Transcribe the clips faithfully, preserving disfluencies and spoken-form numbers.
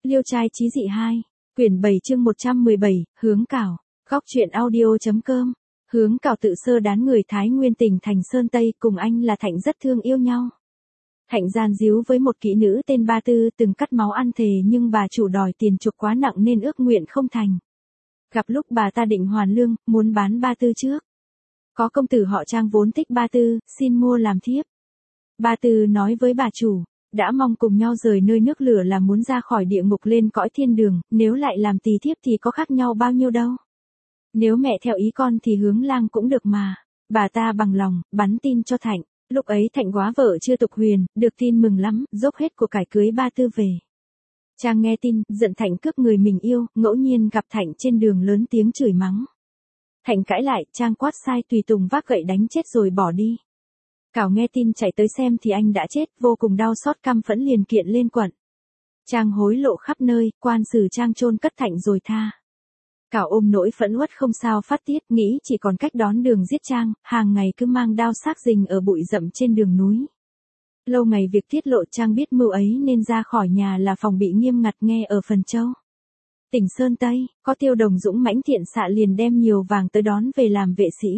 Liêu trai chí dị hai, quyển bảy chương một trăm mười bảy, hướng cảo, góc truyện audio.com. Hướng cảo tự sơ đán người Thái Nguyên tỉnh thành Sơn Tây, cùng anh là Thạnh rất thương yêu nhau. Thạnh gian díu với một kỹ nữ tên Ba Tư, từng cắt máu ăn thề nhưng bà chủ đòi tiền chuộc quá nặng nên ước nguyện không thành. Gặp lúc bà ta định hoàn lương, muốn bán Ba Tư trước. Có công tử họ Trang vốn thích Ba Tư, xin mua làm thiếp. Ba Tư nói với bà chủ, đã mong cùng nhau rời nơi nước lửa là muốn ra khỏi địa ngục lên cõi thiên đường, nếu lại làm tỳ thiếp thì có khác nhau bao nhiêu đâu. Nếu mẹ theo ý con thì hướng lang cũng được mà. Bà ta bằng lòng, bắn tin cho Thạnh. Lúc ấy Thạnh góa vợ chưa tục huyền, được tin mừng lắm, dốc hết của cải cưới Ba Tư về. Trang nghe tin, giận Thạnh cướp người mình yêu, ngẫu nhiên gặp Thạnh trên đường lớn tiếng chửi mắng. Thạnh cãi lại, Trang quát sai tùy tùng vác gậy đánh chết rồi bỏ đi. Cảo nghe tin chạy tới xem thì anh đã chết, vô cùng đau xót căm phẫn liền kiện lên quận. Trang hối lộ khắp nơi, quan xử Trang chôn cất Thạnh rồi tha. Cảo ôm nỗi phẫn uất không sao phát tiết, nghĩ chỉ còn cách đón đường giết Trang, hàng ngày cứ mang đao xác rình ở bụi rậm trên đường núi. Lâu ngày việc tiết lộ Trang biết mưu ấy nên ra khỏi nhà là phòng bị nghiêm ngặt nghe ở Phần Châu. Tỉnh Sơn Tây, có Tiêu Đồng dũng mãnh thiện xạ liền đem nhiều vàng tới đón về làm vệ sĩ.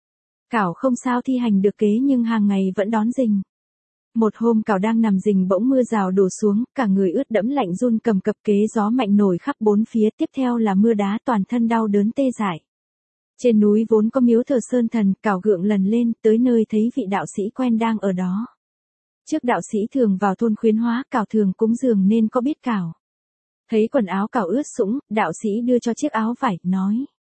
Cảo không sao thi hành được kế nhưng hàng ngày vẫn đón rình. Một hôm Cảo đang nằm rình bỗng mưa rào đổ xuống, cả người ướt đẫm lạnh run cầm cập, kế gió mạnh nổi khắp bốn phía, tiếp theo là mưa đá, toàn thân đau đớn tê dại. Trên núi vốn có miếu thờ Sơn Thần, Cảo gượng lần lên, tới nơi thấy vị đạo sĩ quen đang ở đó. Trước đạo sĩ thường vào thôn khuyến hóa, Cảo thường cúng dường nên có biết Cảo. Thấy quần áo Cảo ướt sũng, đạo sĩ đưa cho chiếc áo vải, nói.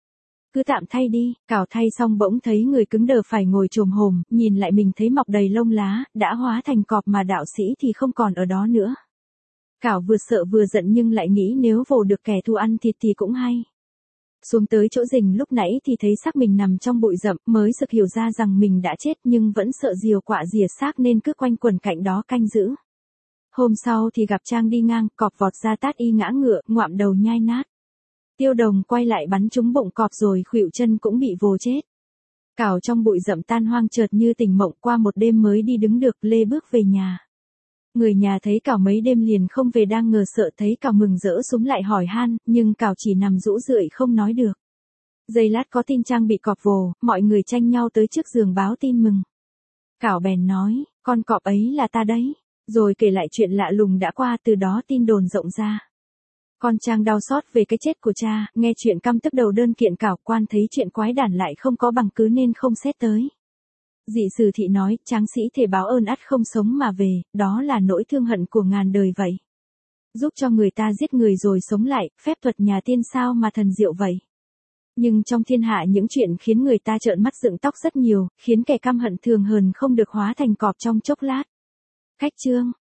Cứ tạm thay đi. Cảo thay xong bỗng thấy người cứng đờ phải ngồi chồm hổm, nhìn lại mình thấy mọc đầy lông lá, đã hóa thành cọp mà đạo sĩ thì không còn ở đó nữa. Cảo vừa sợ vừa giận nhưng lại nghĩ nếu vồ được kẻ thù ăn thịt thì cũng hay. Xuống tới chỗ rình lúc nãy thì thấy xác mình nằm trong bụi rậm, mới sực hiểu ra rằng mình đã chết nhưng vẫn sợ diều quạ rỉa xác nên cứ quanh quẩn cạnh đó canh giữ. Hôm sau thì gặp Trang đi ngang, cọp vọt ra tát y ngã ngựa, ngoạm đầu nhai nát. Tiêu Đồng quay lại bắn trúng bụng cọp rồi khuỵu chân cũng bị vồ chết. Cảo trong bụi rậm tan hoang chợt như tỉnh mộng, qua một đêm mới đi đứng được, lê bước về nhà. Người nhà thấy Cảo mấy đêm liền không về đang ngờ sợ, thấy Cảo mừng rỡ súng lại hỏi han, nhưng Cảo chỉ nằm rũ rượi không nói được. Giây lát có tin Trang bị cọp vồ, mọi người tranh nhau tới trước giường báo tin mừng. Cảo bèn nói, con cọp ấy là ta đấy, rồi kể lại chuyện lạ lùng đã qua, từ đó tin đồn rộng ra. Con Trang đau xót về cái chết của cha, nghe chuyện căm tức đầu đơn kiện Cảo, quan thấy chuyện quái đản lại không có bằng cứ nên không xét tới. Dị sử thị nói, tráng sĩ thể báo ơn ắt không sống mà về, đó là nỗi thương hận của ngàn đời vậy. Giúp cho người ta giết người rồi sống lại, phép thuật nhà tiên sao mà thần diệu vậy. Nhưng trong thiên hạ những chuyện khiến người ta trợn mắt dựng tóc rất nhiều, khiến kẻ căm hận thường hờn không được hóa thành cọp trong chốc lát. Khách chương.